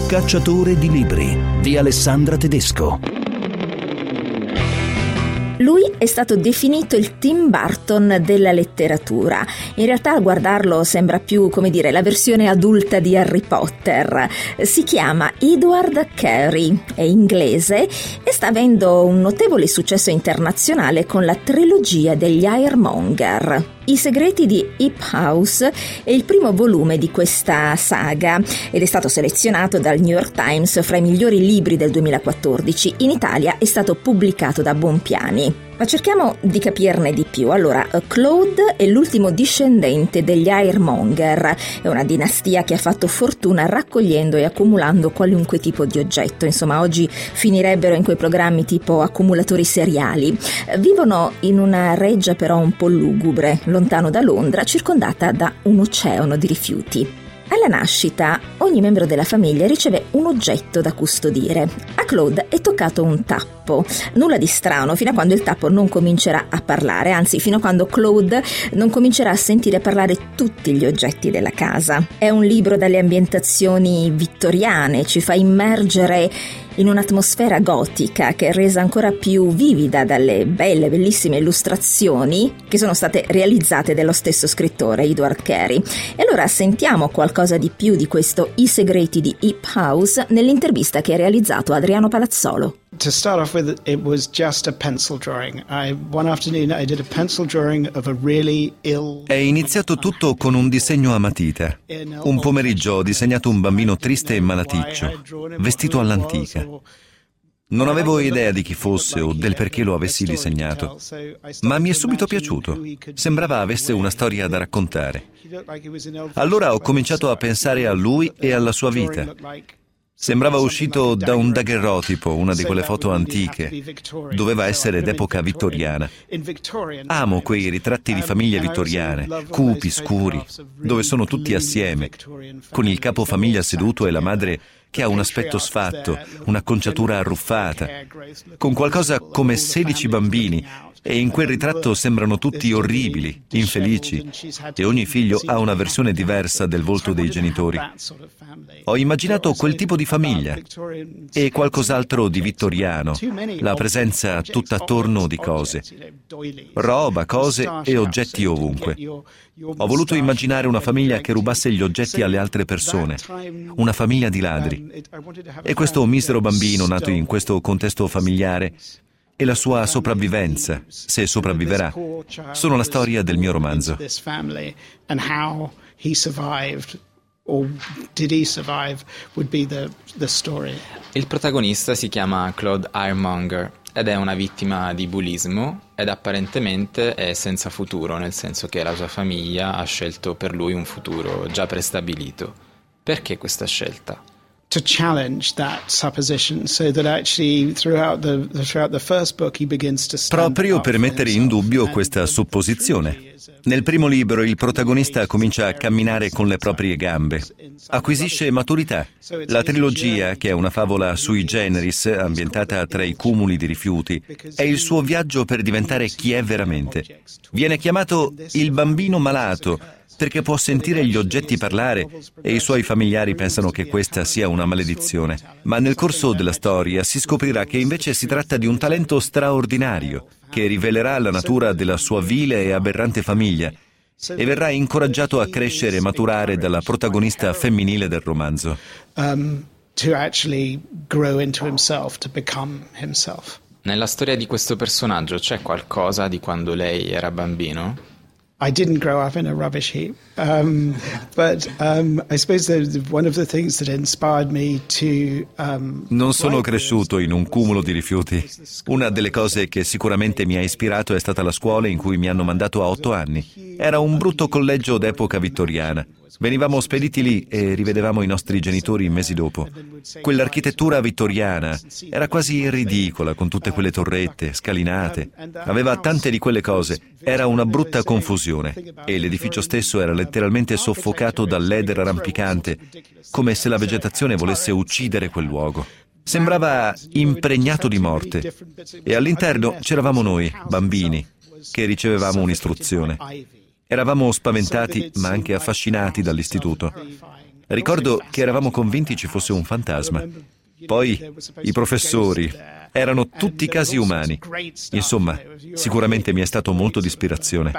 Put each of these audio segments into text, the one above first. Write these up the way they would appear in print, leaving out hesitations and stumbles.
Cacciatore di libri di Alessandra Tedesco. Lui è stato definito il Tim Burton della letteratura. In realtà a guardarlo sembra più, la versione adulta di Harry Potter. Si chiama Edward Carey, è inglese e sta avendo un notevole successo internazionale con la trilogia degli Ironmonger. I segreti di Hip House è il primo volume di questa saga ed è stato selezionato dal New York Times fra i migliori libri del 2014. In Italia è stato pubblicato da Bonpiani. Ma cerchiamo di capirne di più. Allora, Claude è l'ultimo discendente degli Ironmonger. È una dinastia che ha fatto fortuna raccogliendo e accumulando qualunque tipo di oggetto. Insomma, oggi finirebbero in quei programmi tipo accumulatori seriali. Vivono in una reggia però un po' lugubre, lontano da Londra, circondata da un oceano di rifiuti. Alla nascita, ogni membro della famiglia riceve un oggetto da custodire. A Claude è toccato un tappo. Nulla di strano fino a quando il tappo non comincerà a parlare, anzi fino a quando Claude non comincerà a sentire parlare tutti gli oggetti della casa. È un libro dalle ambientazioni vittoriane, ci fa immergere in un'atmosfera gotica che è resa ancora più vivida dalle bellissime illustrazioni che sono state realizzate dallo stesso scrittore, Edward Carey. E allora sentiamo qualcosa di più di questo I segreti di Hip House nell'intervista che ha realizzato Adriano Palazzolo. To start off with, it was just a pencil drawing. One afternoon I did a pencil drawing of a really ill... È iniziato tutto con un disegno a matita. Un pomeriggio ho disegnato un bambino triste e malaticcio, vestito all'antica. Non avevo idea di chi fosse o del perché lo avessi disegnato, ma mi è subito piaciuto. Sembrava avesse una storia da raccontare. Allora ho cominciato a pensare a lui e alla sua vita. Sembrava uscito da un daguerrotipo, una di quelle foto antiche. Doveva essere d'epoca vittoriana. Amo quei ritratti di famiglie vittoriane, cupi, scuri, dove sono tutti assieme, con il capofamiglia seduto e la madre che ha un aspetto sfatto, un'acconciatura arruffata, con qualcosa come 16 bambini, e in quel ritratto sembrano tutti orribili, infelici, e ogni figlio ha una versione diversa del volto dei genitori. Ho immaginato quel tipo di famiglia e qualcos'altro di vittoriano, la presenza tutt'attorno di cose, roba, cose e oggetti ovunque. Ho voluto immaginare una famiglia che rubasse gli oggetti alle altre persone, una famiglia di ladri. E questo misero bambino nato in questo contesto familiare e la sua sopravvivenza, se sopravviverà, sono la storia del mio romanzo. Il protagonista si chiama Claude Ironmonger ed è una vittima di bullismo ed apparentemente è senza futuro, nel senso che la sua famiglia ha scelto per lui un futuro già prestabilito. Perché questa scelta? To challenge that supposition, so that actually throughout the first book he begins to stand Proprio per mettere in dubbio questa supposizione. Nel primo libro il protagonista comincia a camminare con le proprie gambe, acquisisce maturità. La trilogia, che è una favola sui generis ambientata tra i cumuli di rifiuti, è il suo viaggio per diventare chi è veramente. Viene chiamato il bambino malato perché può sentire gli oggetti parlare e i suoi familiari pensano che questa sia una maledizione. Ma nel corso della storia si scoprirà che invece si tratta di un talento straordinario che rivelerà la natura della sua vile e aberrante famiglia e verrà incoraggiato a crescere e maturare dalla protagonista femminile del romanzo. To actually grow into himself, to become himself. Nella storia di questo personaggio c'è qualcosa di quando lei era bambino? I didn't grow up in a rubbish heap, but I suppose one of the things that inspired me to... Non sono cresciuto in un cumulo di rifiuti. Una delle cose che sicuramente mi ha ispirato è stata la scuola in cui mi hanno mandato a 8 anni. Era un brutto collegio d'epoca vittoriana. Venivamo spediti lì e rivedevamo i nostri genitori mesi dopo. Quell'architettura vittoriana era quasi ridicola, con tutte quelle torrette, scalinate. Aveva tante di quelle cose. Era una brutta confusione e l'edificio stesso era letteralmente soffocato dall'edera rampicante, come se la vegetazione volesse uccidere quel luogo. Sembrava impregnato di morte e all'interno c'eravamo noi, bambini, che ricevevamo un'istruzione. Eravamo spaventati ma anche affascinati dall'istituto. Ricordo che eravamo convinti ci fosse un fantasma. Poi i professori, erano tutti casi umani. Insomma, sicuramente mi è stato molto di ispirazione.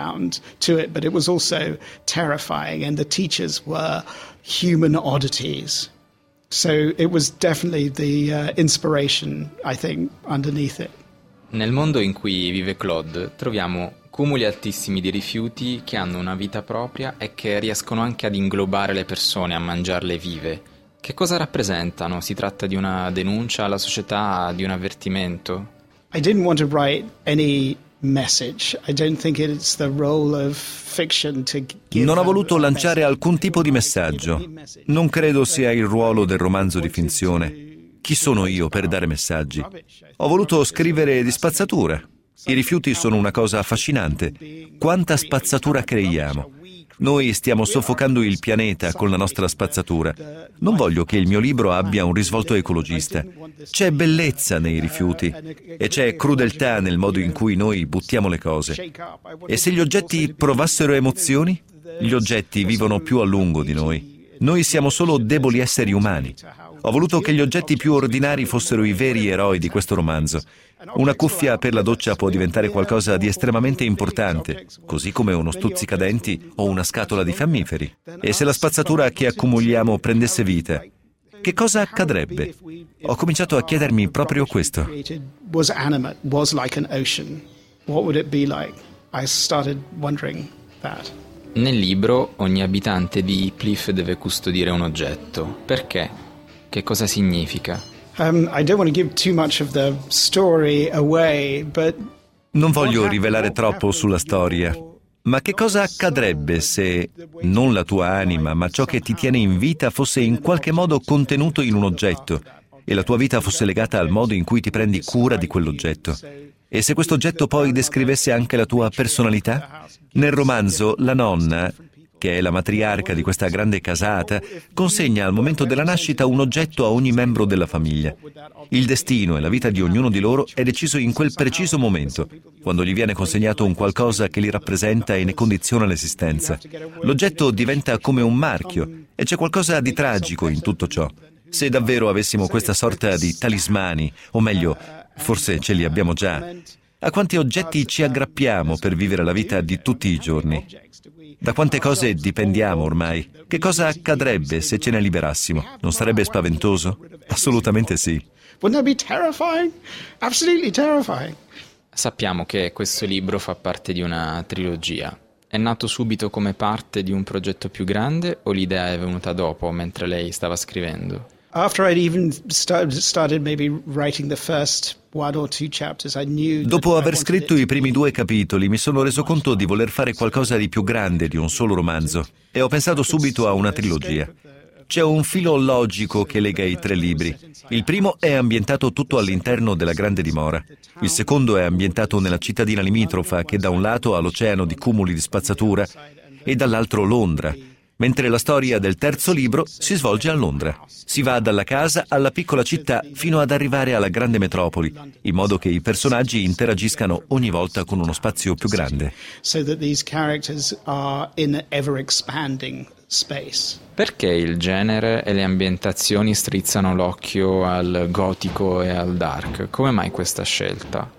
So it was definitely the inspiration, I think, underneath it. Nel mondo in cui vive Claude troviamo cumuli altissimi di rifiuti che hanno una vita propria e che riescono anche ad inglobare le persone, a mangiarle vive. Che cosa rappresentano? Si tratta di una denuncia alla società, di un avvertimento? I didn't want to write any message. I don't think it's the role of fiction to give. Non ho voluto lanciare alcun tipo di messaggio. Non credo sia il ruolo del romanzo di finzione. Chi sono io per dare messaggi? Ho voluto scrivere di spazzatura. I rifiuti sono una cosa affascinante. Quanta spazzatura creiamo. Noi stiamo soffocando il pianeta con la nostra spazzatura. Non voglio che il mio libro abbia un risvolto ecologista. C'è bellezza nei rifiuti e c'è crudeltà nel modo in cui noi buttiamo le cose. E se gli oggetti provassero emozioni? Gli oggetti vivono più a lungo di noi. Noi siamo solo deboli esseri umani. Ho voluto che gli oggetti più ordinari fossero i veri eroi di questo romanzo. Una cuffia per la doccia può diventare qualcosa di estremamente importante, così come uno stuzzicadenti o una scatola di fiammiferi. E se la spazzatura che accumuliamo prendesse vita, che cosa accadrebbe? Ho cominciato a chiedermi proprio questo. Was animate, was like an ocean. What would it be like? I started wondering that. Nel libro ogni abitante di Heathcliff deve custodire un oggetto. Perché? Che cosa significa? I don't want to give too much of the story away, but non voglio rivelare troppo sulla storia, ma che cosa accadrebbe se non la tua anima, ma ciò che ti tiene in vita fosse in qualche modo contenuto in un oggetto e la tua vita fosse legata al modo in cui ti prendi cura di quell'oggetto? E se questo oggetto poi descrivesse anche la tua personalità? Nel romanzo, la nonna, che è la matriarca di questa grande casata, consegna al momento della nascita un oggetto a ogni membro della famiglia. Il destino e la vita di ognuno di loro è deciso in quel preciso momento, quando gli viene consegnato un qualcosa che li rappresenta e ne condiziona l'esistenza. L'oggetto diventa come un marchio e c'è qualcosa di tragico in tutto ciò. Se davvero avessimo questa sorta di talismani, o meglio, forse ce li abbiamo già, a quanti oggetti ci aggrappiamo per vivere la vita di tutti i giorni? Da quante cose dipendiamo ormai? Che cosa accadrebbe se ce ne liberassimo? Non sarebbe spaventoso? Assolutamente sì. Wouldn't that be terrifying? Absolutely terrifying. Sappiamo che questo libro fa parte di una trilogia. È nato subito come parte di un progetto più grande o l'idea è venuta dopo, mentre lei stava scrivendo? After I'd even started maybe writing the first one or two chapters, I knew. Dopo aver scritto i primi 2 capitoli, mi sono reso conto di voler fare qualcosa di più grande di un solo romanzo e ho pensato subito a una trilogia. C'è un filo logico che lega i 3 libri. Il primo è ambientato tutto all'interno della grande dimora. Il secondo è ambientato nella cittadina limitrofa che da un lato ha l'oceano di cumuli di spazzatura e dall'altro Londra. Mentre la storia del terzo libro si svolge a Londra. Si va dalla casa alla piccola città fino ad arrivare alla grande metropoli, in modo che i personaggi interagiscano ogni volta con uno spazio più grande. So that these characters are in ever expanding space. Perché il genere e le ambientazioni strizzano l'occhio al gotico e al dark? Come mai questa scelta?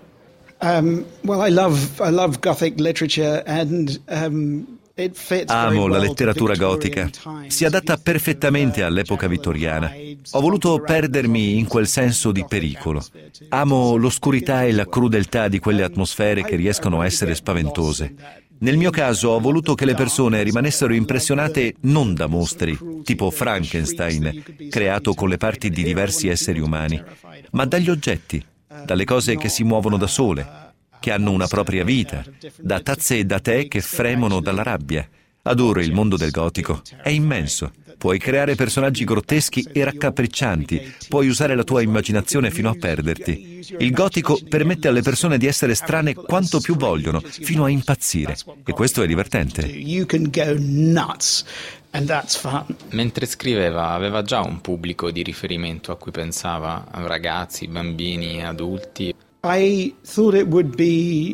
Well, I love Gothic literature and amo la letteratura gotica. Si adatta perfettamente all'epoca vittoriana. Ho voluto perdermi in quel senso di pericolo. Amo l'oscurità e la crudeltà di quelle atmosfere che riescono a essere spaventose. Nel mio caso ho voluto che le persone rimanessero impressionate non da mostri, tipo Frankenstein, creato con le parti di diversi esseri umani, ma dagli oggetti, dalle cose che si muovono da sole, che hanno una propria vita, da tazze e da tè che fremono dalla rabbia. Adoro il mondo del gotico, è immenso. Puoi creare personaggi grotteschi e raccapriccianti, puoi usare la tua immaginazione fino a perderti. Il gotico permette alle persone di essere strane quanto più vogliono, fino a impazzire. E questo è divertente. Mentre scriveva, aveva già un pubblico di riferimento a cui pensava? Ragazzi, bambini, adulti? I thought it would be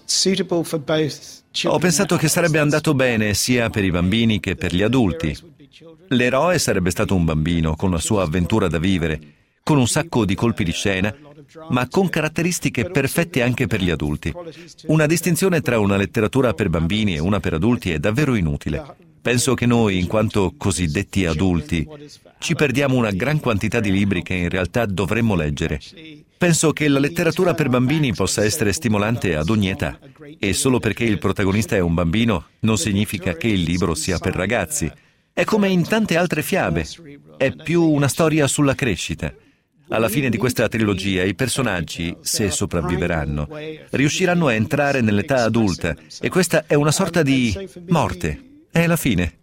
suitable for both. Ho pensato che sarebbe andato bene sia per i bambini che per gli adulti. L'eroe sarebbe stato un bambino con la sua avventura da vivere, con un sacco di colpi di scena, ma con caratteristiche perfette anche per gli adulti. Una distinzione tra una letteratura per bambini e una per adulti è davvero inutile. Penso che noi, in quanto cosiddetti adulti, ci perdiamo una gran quantità di libri che in realtà dovremmo leggere. Penso che la letteratura per bambini possa essere stimolante ad ogni età, e solo perché il protagonista è un bambino non significa che il libro sia per ragazzi. È come in tante altre fiabe, è più una storia sulla crescita. Alla fine di questa trilogia i personaggi, se sopravviveranno, riusciranno a entrare nell'età adulta, e questa è una sorta di morte. È la fine.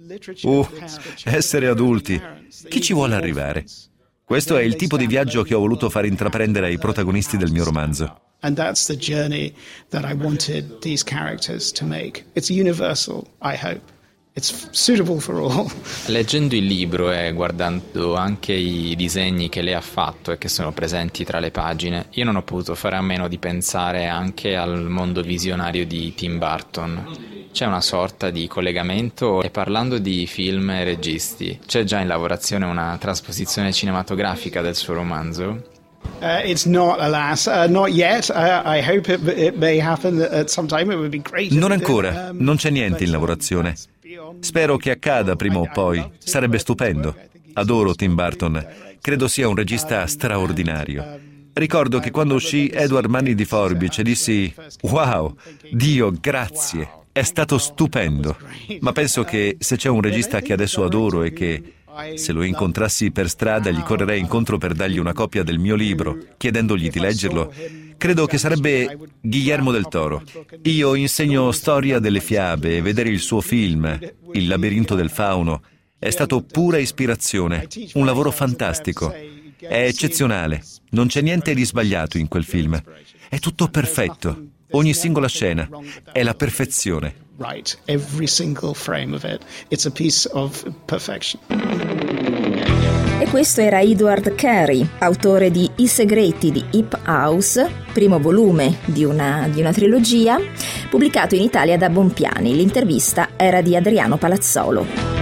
Essere adulti. Chi ci vuole arrivare? Questo è il tipo di viaggio che ho voluto far intraprendere ai protagonisti del mio romanzo. And that's the journey that I wanted these characters to make. It's universal, I hope. It's suitable for all. Leggendo il libro e guardando anche i disegni che lei ha fatto e che sono presenti tra le pagine, io non ho potuto fare a meno di pensare anche al mondo visionario di Tim Burton. C'è una sorta di collegamento, e parlando di film e registi, c'è già in lavorazione una trasposizione cinematografica del suo romanzo? It's not, alas, not yet. I hope it may happen at some time. It would be great. Non ancora, non c'è niente in lavorazione. Spero che accada prima o poi, sarebbe stupendo. Adoro Tim Burton, credo sia un regista straordinario. Ricordo che quando uscì Edward Mani di Forbice dissi «Wow, Dio, grazie, è stato stupendo». Ma penso che se c'è un regista che adesso adoro e che, se lo incontrassi per strada, gli correrei incontro per dargli una copia del mio libro, chiedendogli di leggerlo, credo che sarebbe Guillermo del Toro. Io insegno storia delle fiabe e vedere il suo film, Il labirinto del fauno, è stato pura ispirazione, un lavoro fantastico. È eccezionale, non c'è niente di sbagliato in quel film. È tutto perfetto, ogni singola scena, è la perfezione. Right, every single frame of it. It's a piece of perfection. E questo era Edward Carey, autore di I segreti di Hip House, primo volume di una trilogia, pubblicato in Italia da Bompiani. L'intervista era di Adriano Palazzolo.